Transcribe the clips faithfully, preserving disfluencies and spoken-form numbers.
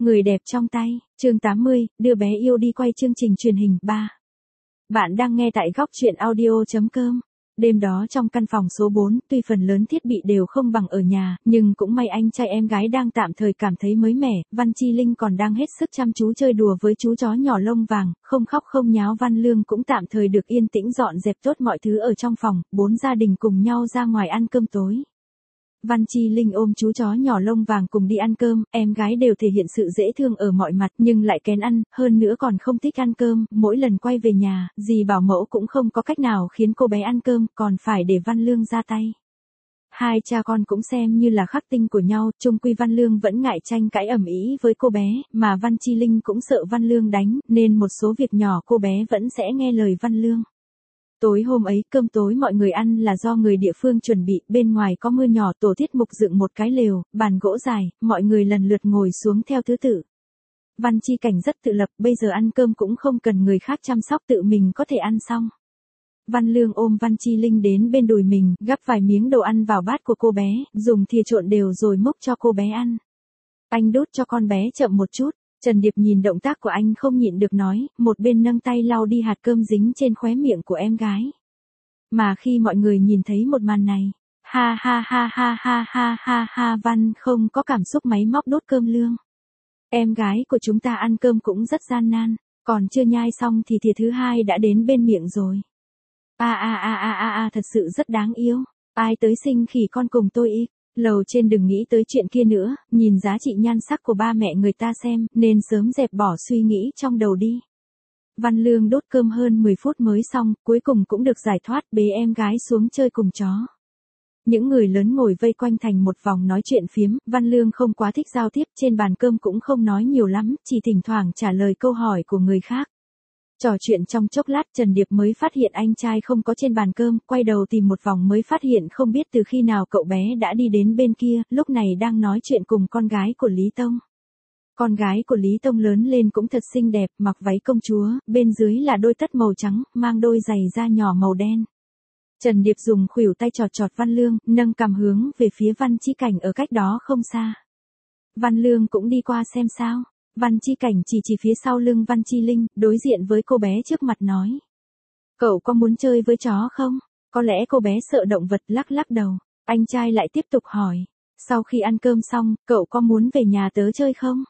Người đẹp trong tay, chương tám mươi, đưa bé yêu đi quay chương trình truyền hình ba. Bạn đang nghe tại góc truyện audio chấm com. Đêm đó trong căn phòng số bốn, tuy phần lớn thiết bị đều không bằng ở nhà, nhưng cũng may anh trai em gái đang tạm thời cảm thấy mới mẻ, Văn Chi Linh còn đang hết sức chăm chú chơi đùa với chú chó nhỏ lông vàng, không khóc không nháo. Văn Lương cũng tạm thời được yên tĩnh dọn dẹp tốt mọi thứ ở trong phòng, bốn gia đình cùng nhau ra ngoài ăn cơm tối. Văn Chi Linh ôm chú chó nhỏ lông vàng cùng đi ăn cơm, em gái đều thể hiện sự dễ thương ở mọi mặt nhưng lại kén ăn, hơn nữa còn không thích ăn cơm, mỗi lần quay về nhà, dì bảo mẫu cũng không có cách nào khiến cô bé ăn cơm, còn phải để Văn Lương ra tay. Hai cha con cũng xem như là khắc tinh của nhau, chung quy Văn Lương vẫn ngại tranh cãi ầm ĩ với cô bé, mà Văn Chi Linh cũng sợ Văn Lương đánh, nên một số việc nhỏ cô bé vẫn sẽ nghe lời Văn Lương. Tối hôm ấy, cơm tối mọi người ăn là do người địa phương chuẩn bị, bên ngoài có mưa nhỏ, tổ tiết mục dựng một cái lều, bàn gỗ dài, mọi người lần lượt ngồi xuống theo thứ tự. Văn Chi Cảnh rất tự lập, bây giờ ăn cơm cũng không cần người khác chăm sóc, tự mình có thể ăn xong. Văn Lương ôm Văn Chi Linh đến bên đùi mình, gắp vài miếng đồ ăn vào bát của cô bé, dùng thìa trộn đều rồi múc cho cô bé ăn. Anh đút cho con bé chậm một chút. Trần Điệp nhìn động tác của anh không nhịn được nói, một bên nâng tay lau đi hạt cơm dính trên khóe miệng của em gái. Mà khi mọi người nhìn thấy một màn này, ha ha ha ha ha ha ha ha, Văn không có cảm xúc máy móc đốt cơm Lương. Em gái của chúng ta ăn cơm cũng rất gian nan, còn chưa nhai xong thì thìa thứ hai đã đến bên miệng rồi. A a a a a a, thật sự rất đáng yêu, ai tới sinh khỉ con cùng tôi ít. Lầu trên đừng nghĩ tới chuyện kia nữa, nhìn giá trị nhan sắc của ba mẹ người ta xem, nên sớm dẹp bỏ suy nghĩ trong đầu đi. Văn Lương đốt cơm hơn mười phút mới xong, cuối cùng cũng được giải thoát, bế em gái xuống chơi cùng chó. Những người lớn ngồi vây quanh thành một vòng nói chuyện phiếm, Văn Lương không quá thích giao tiếp, trên bàn cơm cũng không nói nhiều lắm, chỉ thỉnh thoảng trả lời câu hỏi của người khác. Trò chuyện trong chốc lát, Trần Điệp mới phát hiện anh trai không có trên bàn cơm, quay đầu tìm một vòng mới phát hiện không biết từ khi nào cậu bé đã đi đến bên kia, lúc này đang nói chuyện cùng con gái của Lý Tông. Con gái của Lý Tông lớn lên cũng thật xinh đẹp, mặc váy công chúa, bên dưới là đôi tất màu trắng, mang đôi giày da nhỏ màu đen. Trần Điệp dùng khuỷu tay chọt chọt Văn Lương, nâng cằm hướng về phía Văn Chi Cảnh ở cách đó không xa. Văn Lương cũng đi qua xem sao. Văn Chi Cảnh chỉ chỉ phía sau lưng Văn Chi Linh, đối diện với cô bé trước mặt nói. Cậu có muốn chơi với chó không? Có lẽ cô bé sợ động vật, lắc lắc đầu. Anh trai lại tiếp tục hỏi. Sau khi ăn cơm xong, cậu có muốn về nhà tớ chơi không?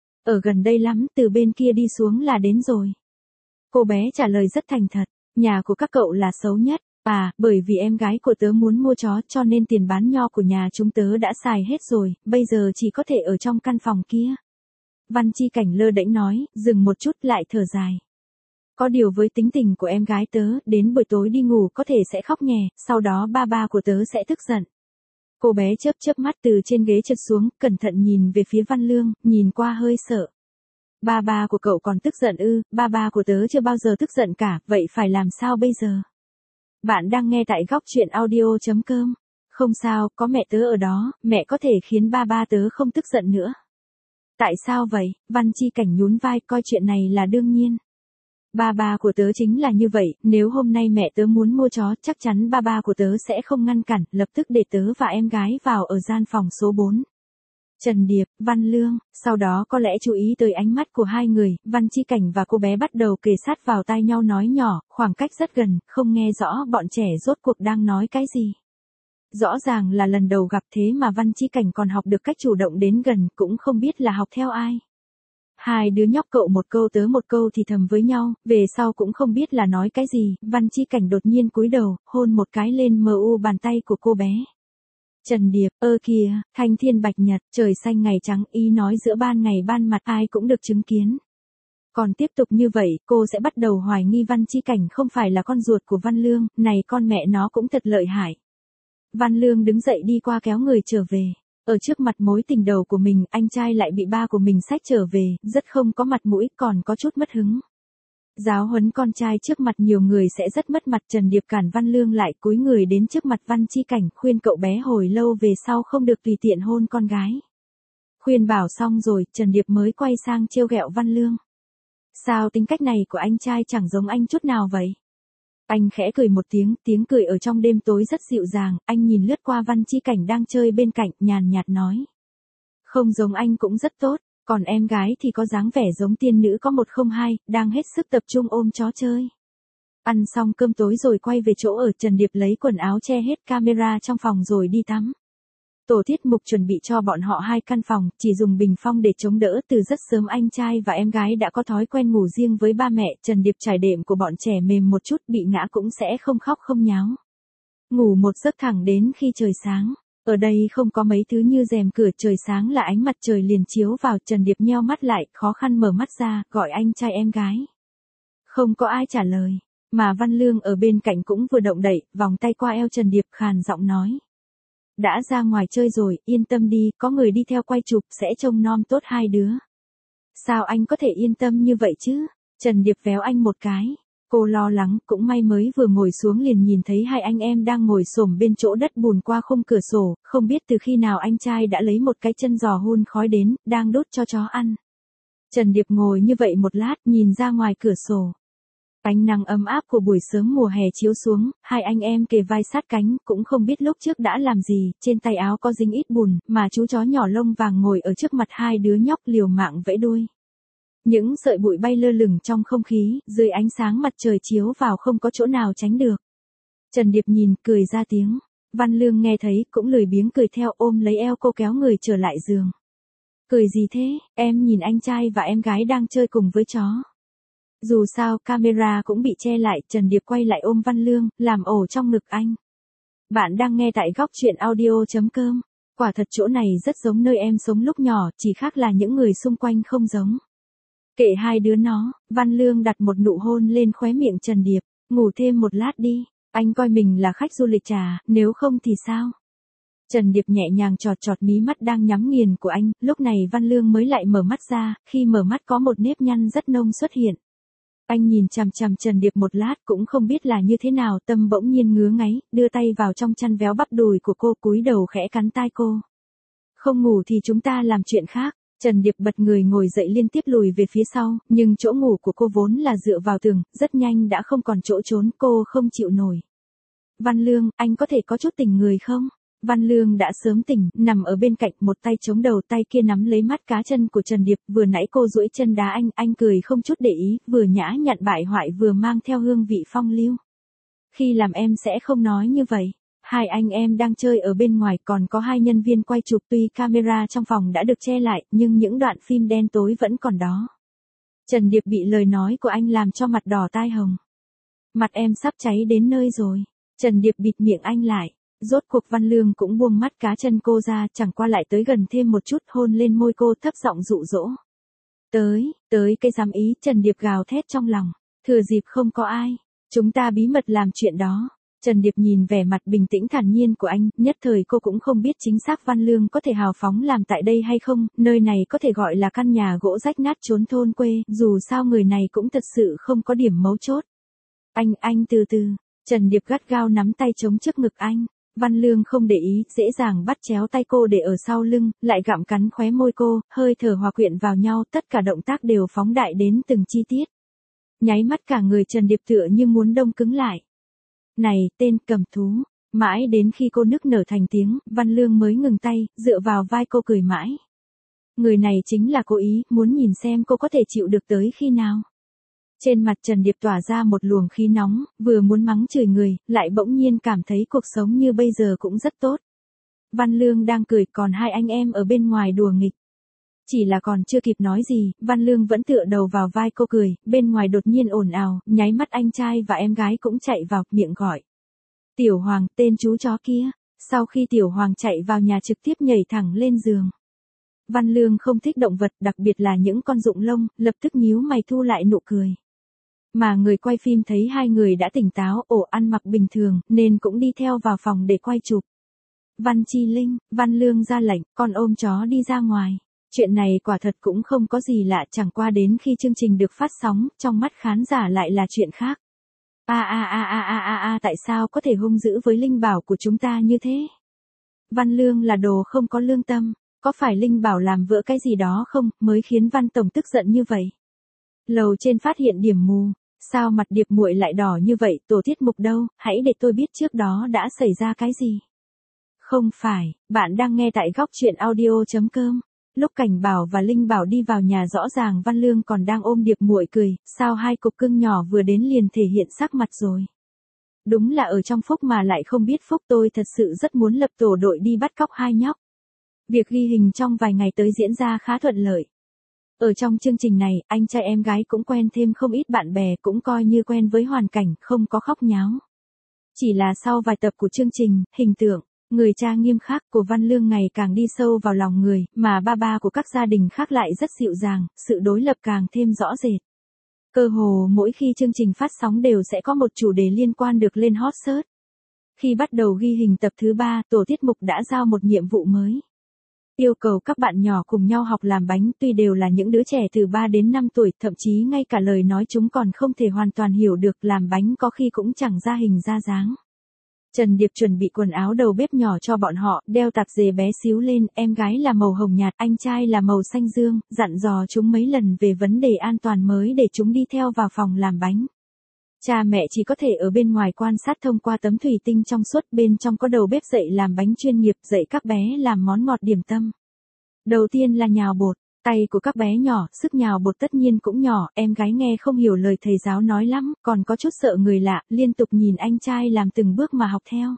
Ở gần đây lắm, từ bên kia đi xuống là đến rồi. Cô bé trả lời rất thành thật. Nhà của các cậu là xấu nhất. À, bởi vì em gái của tớ muốn mua chó cho nên tiền bán nho của nhà chúng tớ đã xài hết rồi, bây giờ chỉ có thể ở trong căn phòng kia. Văn Chi Cảnh lơ đễnh nói, dừng một chút lại thở dài. Có điều với tính tình của em gái tớ, đến buổi tối đi ngủ có thể sẽ khóc nhè, sau đó ba ba của tớ sẽ tức giận. Cô bé chớp chớp mắt từ trên ghế trượt xuống, cẩn thận nhìn về phía Văn Lương, nhìn qua hơi sợ. Ba ba của cậu còn tức giận ư? Ba ba của tớ chưa bao giờ tức giận cả, vậy phải làm sao bây giờ? Bạn đang nghe tại góc truyện audio chấm com. Không sao, có mẹ tớ ở đó, mẹ có thể khiến ba ba tớ không tức giận nữa. Tại sao vậy? Văn Chi Cảnh nhún vai, coi chuyện này là đương nhiên. Ba ba của tớ chính là như vậy, nếu hôm nay mẹ tớ muốn mua chó, chắc chắn ba ba của tớ sẽ không ngăn cản, lập tức để tớ và em gái vào ở gian phòng số bốn. Trần Điệp, Văn Lương, sau đó có lẽ chú ý tới ánh mắt của hai người, Văn Chi Cảnh và cô bé bắt đầu kề sát vào tai nhau nói nhỏ, khoảng cách rất gần, không nghe rõ bọn trẻ rốt cuộc đang nói cái gì. Rõ ràng là lần đầu gặp thế mà Văn Chi Cảnh còn học được cách chủ động đến gần, cũng không biết là học theo ai. Hai đứa nhóc cậu một câu tớ một câu thì thầm với nhau, về sau cũng không biết là nói cái gì, Văn Chi Cảnh đột nhiên cúi đầu, hôn một cái lên mờ u bàn tay của cô bé. Trần Điệp, ơ kìa, thanh thiên bạch nhật, trời xanh ngày trắng, ý nói giữa ban ngày ban mặt ai cũng được chứng kiến. Còn tiếp tục như vậy, cô sẽ bắt đầu hoài nghi Văn Chi Cảnh không phải là con ruột của Văn Lương, này con mẹ nó cũng thật lợi hại. Văn Lương đứng dậy đi qua kéo người trở về. Ở trước mặt mối tình đầu của mình, anh trai lại bị ba của mình xách trở về, rất không có mặt mũi, còn có chút mất hứng. Giáo huấn con trai trước mặt nhiều người sẽ rất mất mặt. Trần Điệp cản Văn Lương lại, cúi người đến trước mặt Văn Chi Cảnh, khuyên cậu bé hồi lâu về sau không được tùy tiện hôn con gái. Khuyên bảo xong rồi, Trần Điệp mới quay sang trêu ghẹo Văn Lương. Sao tính cách này của anh trai chẳng giống anh chút nào vậy? Anh khẽ cười một tiếng, tiếng cười ở trong đêm tối rất dịu dàng, anh nhìn lướt qua Văn Chi Cảnh đang chơi bên cạnh, nhàn nhạt nói. Không giống anh cũng rất tốt, Còn em gái thì có dáng vẻ giống tiên nữ có một không hai, đang hết sức tập trung ôm chó chơi. Ăn xong cơm tối rồi quay về chỗ ở, Trần Điệp lấy quần áo che hết camera trong phòng rồi đi tắm. Tổ tiết mục chuẩn bị cho bọn họ hai căn phòng, chỉ dùng bình phong để chống đỡ. Từ rất sớm anh trai và em gái đã có thói quen ngủ riêng với ba mẹ. Trần Điệp trải đệm của bọn trẻ mềm một chút, bị ngã cũng sẽ không khóc không nháo. Ngủ một giấc thẳng đến khi trời sáng. Ở đây không có mấy thứ như rèm cửa, trời sáng là ánh mặt trời liền chiếu vào. Trần Điệp nheo mắt lại, khó khăn mở mắt ra, gọi anh trai em gái. Không có ai trả lời, mà Văn Lương ở bên cạnh cũng vừa động đậy, vòng tay qua eo Trần Điệp khàn giọng nói. Đã ra ngoài chơi rồi, yên tâm đi, có người đi theo quay chụp, sẽ trông nom tốt hai đứa. Sao anh có thể yên tâm như vậy chứ? Trần Điệp véo anh một cái. Cô lo lắng, cũng may mới vừa ngồi xuống liền nhìn thấy hai anh em đang ngồi xổm bên chỗ đất bùn qua khung cửa sổ, không biết từ khi nào anh trai đã lấy một cái chân giò hun khói đến, đang đốt cho chó ăn. Trần Điệp ngồi như vậy một lát, nhìn ra ngoài cửa sổ. Ánh nắng ấm áp của buổi sớm mùa hè chiếu xuống, hai anh em kề vai sát cánh, cũng không biết lúc trước đã làm gì, trên tay áo có dính ít bùn, mà chú chó nhỏ lông vàng ngồi ở trước mặt hai đứa nhóc liều mạng vẫy đuôi. Những sợi bụi bay lơ lửng trong không khí, dưới ánh sáng mặt trời chiếu vào không có chỗ nào tránh được. Trần Điệp nhìn, cười ra tiếng. Văn Lương nghe thấy, cũng lười biếng cười theo, ôm lấy eo cô kéo người trở lại giường. Cười gì thế, em nhìn anh trai và em gái đang chơi cùng với chó. Dù sao, camera cũng bị che lại, Trần Điệp quay lại ôm Văn Lương, làm ổ trong ngực anh. Bạn đang nghe tại góc truyện audio chấm com. Quả thật chỗ này rất giống nơi em sống lúc nhỏ, chỉ khác là những người xung quanh không giống. Kệ hai đứa nó, Văn Lương đặt một nụ hôn lên khóe miệng Trần Điệp. Ngủ thêm một lát đi, anh coi mình là khách du lịch trà, nếu không thì sao? Trần Điệp nhẹ nhàng chọt chọt mí mắt đang nhắm nghiền của anh, lúc này Văn Lương mới lại mở mắt ra, khi mở mắt có một nếp nhăn rất nông xuất hiện. Anh nhìn chằm chằm Trần Điệp một lát cũng không biết là như thế nào, tâm bỗng nhiên ngứa ngáy, đưa tay vào trong chăn véo bắp đùi của cô, cúi đầu khẽ cắn tai cô. Không ngủ thì chúng ta làm chuyện khác. Trần Điệp bật người ngồi dậy liên tiếp lùi về phía sau, nhưng chỗ ngủ của cô vốn là dựa vào tường, rất nhanh đã không còn chỗ trốn, cô không chịu nổi. Văn Lương, anh có thể có chút tỉnh người không? Văn Lương đã sớm tỉnh, nằm ở bên cạnh, một tay chống đầu, tay kia nắm lấy mắt cá chân của Trần Điệp, vừa nãy cô duỗi chân đá anh, anh cười không chút để ý, vừa nhã nhặn bại hoại vừa mang theo hương vị phong lưu. Khi làm em sẽ không nói như vậy. Hai anh em đang chơi ở bên ngoài, còn có hai nhân viên quay chụp, tuy camera trong phòng đã được che lại, nhưng những đoạn phim đen tối vẫn còn đó. Trần Điệp bị lời nói của anh làm cho mặt đỏ tai hồng. Mặt em sắp cháy đến nơi rồi. Trần Điệp bịt miệng anh lại. Rốt cuộc Văn Lương cũng buông mắt cá chân cô ra, chẳng qua lại tới gần thêm một chút, hôn lên môi cô, thấp giọng dụ dỗ. Tới, tới cái dám ý, Trần Điệp gào thét trong lòng. Thừa dịp không có ai, chúng ta bí mật làm chuyện đó. Trần Điệp nhìn vẻ mặt bình tĩnh thản nhiên của anh, nhất thời cô cũng không biết chính xác Văn Lương có thể hào phóng làm tại đây hay không, nơi này có thể gọi là căn nhà gỗ rách nát trốn thôn quê, dù sao người này cũng thật sự không có điểm mấu chốt. Anh, anh từ từ, Trần Điệp gắt gao nắm tay chống trước ngực anh. Văn Lương không để ý, dễ dàng bắt chéo tay cô để ở sau lưng, lại gặm cắn khóe môi cô, hơi thở hòa quyện vào nhau, tất cả động tác đều phóng đại đến từng chi tiết. Nháy mắt cả người Trần Điệp tựa như muốn đông cứng lại. Này, tên cầm thú. Mãi đến khi cô nức nở thành tiếng, Văn Lương mới ngừng tay, dựa vào vai cô cười mãi. Người này chính là cố ý, muốn nhìn xem cô có thể chịu được tới khi nào. Trên mặt Trần Điệp tỏa ra một luồng khí nóng, vừa muốn mắng chửi người, lại bỗng nhiên cảm thấy cuộc sống như bây giờ cũng rất tốt. Văn Lương đang cười, còn hai anh em ở bên ngoài đùa nghịch. Chỉ là còn chưa kịp nói gì, Văn Lương vẫn tựa đầu vào vai cô cười, bên ngoài đột nhiên ồn ào, nháy mắt anh trai và em gái cũng chạy vào, miệng gọi. Tiểu Hoàng, tên chú chó kia. Sau khi Tiểu Hoàng chạy vào nhà trực tiếp nhảy thẳng lên giường. Văn Lương không thích động vật, đặc biệt là những con rụng lông, lập tức nhíu mày thu lại nụ cười. Mà người quay phim thấy hai người đã tỉnh táo, ổ ăn mặc bình thường, nên cũng đi theo vào phòng để quay chụp. Văn Chi Linh, Văn Lương ra lệnh, con ôm chó đi ra ngoài. Chuyện này quả thật cũng không có gì lạ, chẳng qua đến khi chương trình được phát sóng, trong mắt khán giả lại là chuyện khác. A a a a a a a tại sao có thể hung dữ với Linh Bảo của chúng ta như thế? Văn Lương là đồ không có lương tâm, có phải Linh Bảo làm vỡ cái gì đó không, mới khiến Văn Tổng tức giận như vậy? Lầu trên phát hiện điểm mù, sao mặt Điệp muội lại đỏ như vậy, tổ tiết mục đâu, hãy để tôi biết trước đó đã xảy ra cái gì. Không phải, bạn đang nghe tại góc truyện audio chấm com. Lúc Cảnh Bảo và Linh Bảo đi vào nhà rõ ràng Văn Lương còn đang ôm Điệp muội cười, sao hai cục cưng nhỏ vừa đến liền thể hiện sắc mặt rồi. Đúng là ở trong phúc mà lại không biết phúc, tôi thật sự rất muốn lập tổ đội đi bắt cóc hai nhóc. Việc ghi hình trong vài ngày tới diễn ra khá thuận lợi. Ở trong chương trình này, anh trai em gái cũng quen thêm không ít bạn bè, cũng coi như quen với hoàn cảnh, không có khóc nháo. Chỉ là sau vài tập của chương trình, hình tượng, người cha nghiêm khắc của Văn Lương ngày càng đi sâu vào lòng người, mà ba ba của các gia đình khác lại rất dịu dàng, sự đối lập càng thêm rõ rệt. Cơ hồ mỗi khi chương trình phát sóng đều sẽ có một chủ đề liên quan được lên hot search. Khi bắt đầu ghi hình tập thứ ba, tổ tiết mục đã giao một nhiệm vụ mới. Yêu cầu các bạn nhỏ cùng nhau học làm bánh, tuy đều là những đứa trẻ từ ba đến năm tuổi, thậm chí ngay cả lời nói chúng còn không thể hoàn toàn hiểu được, làm bánh có khi cũng chẳng ra hình ra dáng. Trần Điệp chuẩn bị quần áo đầu bếp nhỏ cho bọn họ, đeo tạp dề bé xíu lên, em gái là màu hồng nhạt, anh trai là màu xanh dương, dặn dò chúng mấy lần về vấn đề an toàn mới để chúng đi theo vào phòng làm bánh. Cha mẹ chỉ có thể ở bên ngoài quan sát thông qua tấm thủy tinh trong suốt, bên trong có đầu bếp dạy làm bánh chuyên nghiệp, dạy các bé làm món ngọt điểm tâm. Đầu tiên là nhào bột, tay của các bé nhỏ, sức nhào bột tất nhiên cũng nhỏ, em gái nghe không hiểu lời thầy giáo nói lắm, còn có chút sợ người lạ, liên tục nhìn anh trai làm từng bước mà học theo.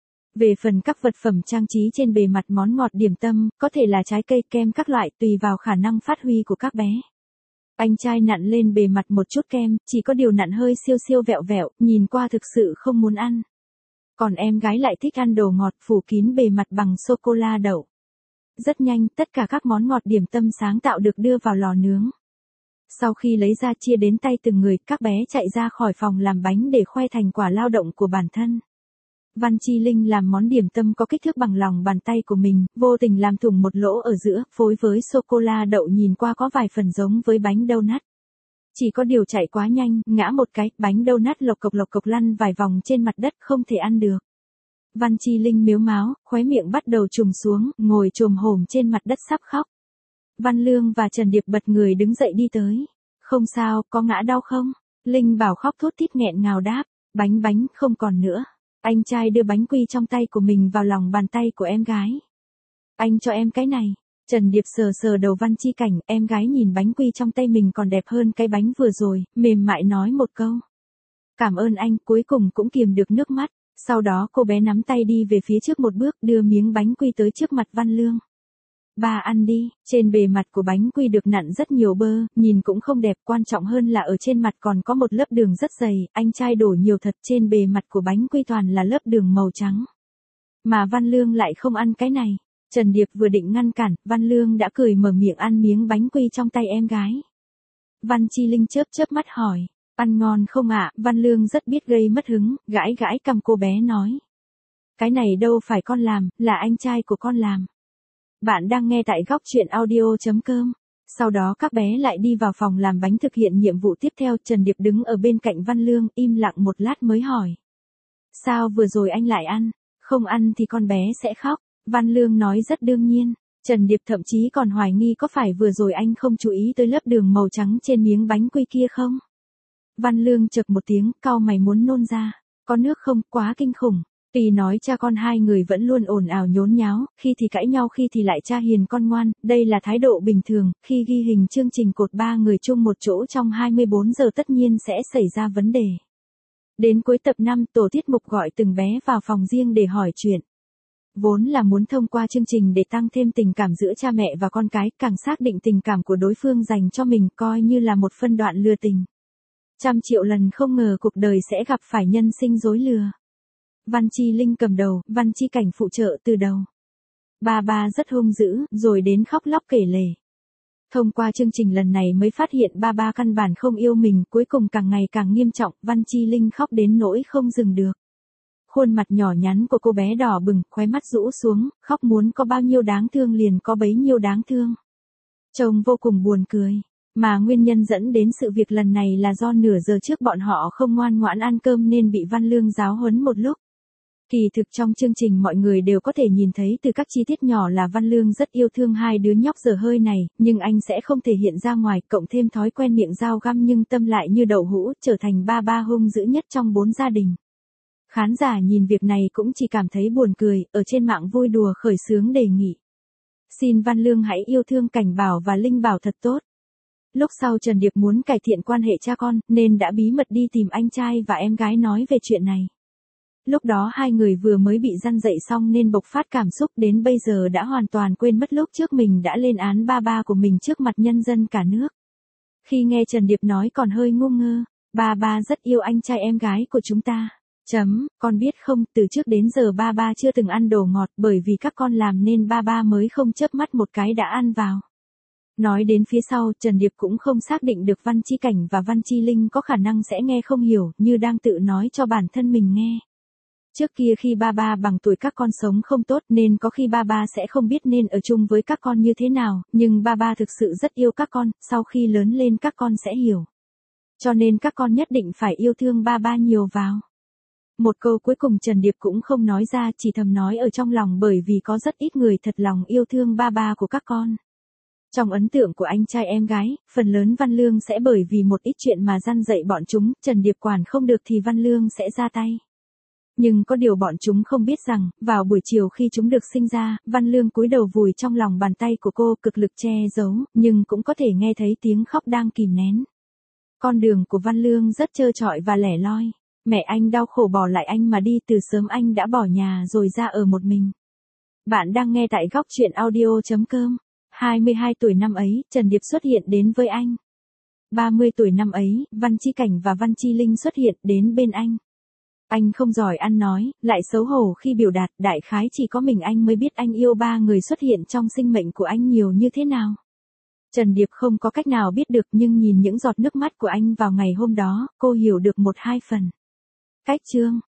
Về phần các vật phẩm trang trí trên bề mặt món ngọt điểm tâm, có thể là trái cây, kem các loại, tùy vào khả năng phát huy của các bé. Anh trai nặn lên bề mặt một chút kem, chỉ có điều nặn hơi siêu siêu vẹo vẹo, nhìn qua thực sự không muốn ăn. Còn em gái lại thích ăn đồ ngọt, phủ kín bề mặt bằng sô-cô-la đậu. Rất nhanh, tất cả các món ngọt điểm tâm sáng tạo được đưa vào lò nướng. Sau khi lấy ra chia đến tay từng người, các bé chạy ra khỏi phòng làm bánh để khoe thành quả lao động của bản thân. Văn Chi Linh làm món điểm tâm có kích thước bằng lòng bàn tay của mình, vô tình làm thủng một lỗ ở giữa, phối với sô-cô-la đậu nhìn qua có vài phần giống với bánh donut. Chỉ có điều chạy quá nhanh, ngã một cái, bánh donut lộc cộc lộc cộc lăn vài vòng trên mặt đất, không thể ăn được. Văn Chi Linh mếu máo, khóe miệng bắt đầu trùng xuống, ngồi chồm hổm trên mặt đất sắp khóc. Văn Lương và Trần Điệp bật người đứng dậy đi tới. Không sao, có ngã đau không? Linh Bảo khóc thút thít nghẹn ngào đáp, bánh bánh không còn nữa. Anh trai đưa bánh quy trong tay của mình vào lòng bàn tay của em gái. Anh cho em cái này. Trần Điệp sờ sờ đầu Văn Chi Cảnh, em gái nhìn bánh quy trong tay mình còn đẹp hơn cái bánh vừa rồi, mềm mại nói một câu. Cảm ơn anh, cuối cùng cũng kiềm được nước mắt. Sau đó cô bé nắm tay đi về phía trước một bước, đưa miếng bánh quy tới trước mặt Văn Lương. Ba ăn đi, trên bề mặt của bánh quy được nặn rất nhiều bơ, nhìn cũng không đẹp, quan trọng hơn là ở trên mặt còn có một lớp đường rất dày, anh trai đổ nhiều thật, trên bề mặt của bánh quy toàn là lớp đường màu trắng. Mà Văn Lương lại không ăn cái này. Trần Điệp vừa định ngăn cản, Văn Lương đã cười mở miệng ăn miếng bánh quy trong tay em gái. Văn Chi Linh chớp chớp mắt hỏi, ăn ngon không ạ? Văn Lương rất biết gây mất hứng, gãi gãi cằm cô bé nói. Cái này đâu phải con làm, là anh trai của con làm. Bạn đang nghe tại góc truyện audio chấm com. Sau đó các bé lại đi vào phòng làm bánh thực hiện nhiệm vụ tiếp theo. Trần Điệp đứng ở bên cạnh Văn Lương, im lặng một lát mới hỏi. Sao vừa rồi anh lại ăn? Không ăn thì con bé sẽ khóc. Văn Lương nói rất đương nhiên. Trần Điệp thậm chí còn hoài nghi có phải vừa rồi anh không chú ý tới lớp đường màu trắng trên miếng bánh quy kia không? Văn Lương chực một tiếng, cau mày muốn nôn ra. Có nước không? Quá kinh khủng. Tuy nói cha con hai người vẫn luôn ồn ào nhốn nháo, khi thì cãi nhau khi thì lại cha hiền con ngoan, đây là thái độ bình thường, khi ghi hình chương trình cột ba người chung một chỗ trong hai mươi bốn giờ tất nhiên sẽ xảy ra vấn đề. Đến cuối tập năm, tổ tiết mục gọi từng bé vào phòng riêng để hỏi chuyện. Vốn là muốn thông qua chương trình để tăng thêm tình cảm giữa cha mẹ và con cái, càng xác định tình cảm của đối phương dành cho mình, coi như là một phân đoạn lừa tình. Trăm triệu lần không ngờ cuộc đời sẽ gặp phải nhân sinh dối lừa. Văn Chi Linh cầm đầu, Văn Chi Cảnh phụ trợ từ đầu. Ba ba rất hung dữ, rồi đến khóc lóc kể lể. Thông qua chương trình lần này mới phát hiện ba ba căn bản không yêu mình, cuối cùng càng ngày càng nghiêm trọng, Văn Chi Linh khóc đến nỗi không dừng được. Khuôn mặt nhỏ nhắn của cô bé đỏ bừng, khóe mắt rũ xuống, khóc muốn có bao nhiêu đáng thương liền có bấy nhiêu đáng thương. Trông vô cùng buồn cười. Mà nguyên nhân dẫn đến sự việc lần này là do nửa giờ trước bọn họ không ngoan ngoãn ăn cơm nên bị Văn Lương giáo huấn một lúc. Kỳ thực trong chương trình mọi người đều có thể nhìn thấy từ các chi tiết nhỏ là Văn Lương rất yêu thương hai đứa nhóc dở hơi này, nhưng anh sẽ không thể hiện ra ngoài, cộng thêm thói quen miệng dao găm nhưng tâm lại như đậu hũ, trở thành ba ba hung dữ nhất trong bốn gia đình. Khán giả nhìn việc này cũng chỉ cảm thấy buồn cười, ở trên mạng vui đùa khởi xướng đề nghị. Xin Văn Lương hãy yêu thương Cảnh Bảo và Linh Bảo thật tốt. Lúc sau Trần Điệp muốn cải thiện quan hệ cha con, nên đã bí mật đi tìm anh trai và em gái nói về chuyện này. Lúc đó hai người vừa mới bị răn dậy xong nên bộc phát cảm xúc, đến bây giờ đã hoàn toàn quên mất lúc trước mình đã lên án ba ba của mình trước mặt nhân dân cả nước. Khi nghe Trần Điệp nói còn hơi ngu ngơ, ba ba rất yêu anh trai em gái của chúng ta. Chấm, con biết không, từ trước đến giờ ba ba chưa từng ăn đồ ngọt, bởi vì các con làm nên ba ba mới không chớp mắt một cái đã ăn vào. Nói đến phía sau, Trần Điệp cũng không xác định được Văn Chi Cảnh và Văn Chi Linh có khả năng sẽ nghe không hiểu, như đang tự nói cho bản thân mình nghe. Trước kia khi ba ba bằng tuổi các con sống không tốt nên có khi ba ba sẽ không biết nên ở chung với các con như thế nào, nhưng ba ba thực sự rất yêu các con, sau khi lớn lên các con sẽ hiểu. Cho nên các con nhất định phải yêu thương ba ba nhiều vào. Một câu cuối cùng Trần Điệp cũng không nói ra, chỉ thầm nói ở trong lòng, bởi vì có rất ít người thật lòng yêu thương ba ba của các con. Trong ấn tượng của anh trai em gái, phần lớn Văn Lương sẽ bởi vì một ít chuyện mà răn dạy bọn chúng, Trần Điệp quản không được thì Văn Lương sẽ ra tay. Nhưng có điều bọn chúng không biết rằng, vào buổi chiều khi chúng được sinh ra, Văn Lương cúi đầu vùi trong lòng bàn tay của cô, cực lực che giấu, nhưng cũng có thể nghe thấy tiếng khóc đang kìm nén. Con đường của Văn Lương rất trơ trọi và lẻ loi. Mẹ anh đau khổ bỏ lại anh mà đi, từ sớm anh đã bỏ nhà rồi ra ở một mình. Bạn đang nghe tại góc chuyện audio chấm com. hai mươi hai tuổi năm ấy, Trần Điệp xuất hiện đến với anh. ba mươi tuổi năm ấy, Văn Chi Cảnh và Văn Chi Linh xuất hiện đến bên anh. Anh không giỏi ăn nói, lại xấu hổ khi biểu đạt, đại khái chỉ có mình anh mới biết anh yêu ba người xuất hiện trong sinh mệnh của anh nhiều như thế nào. Trần Điệp không có cách nào biết được, nhưng nhìn những giọt nước mắt của anh vào ngày hôm đó, cô hiểu được một hai phần. Cách chương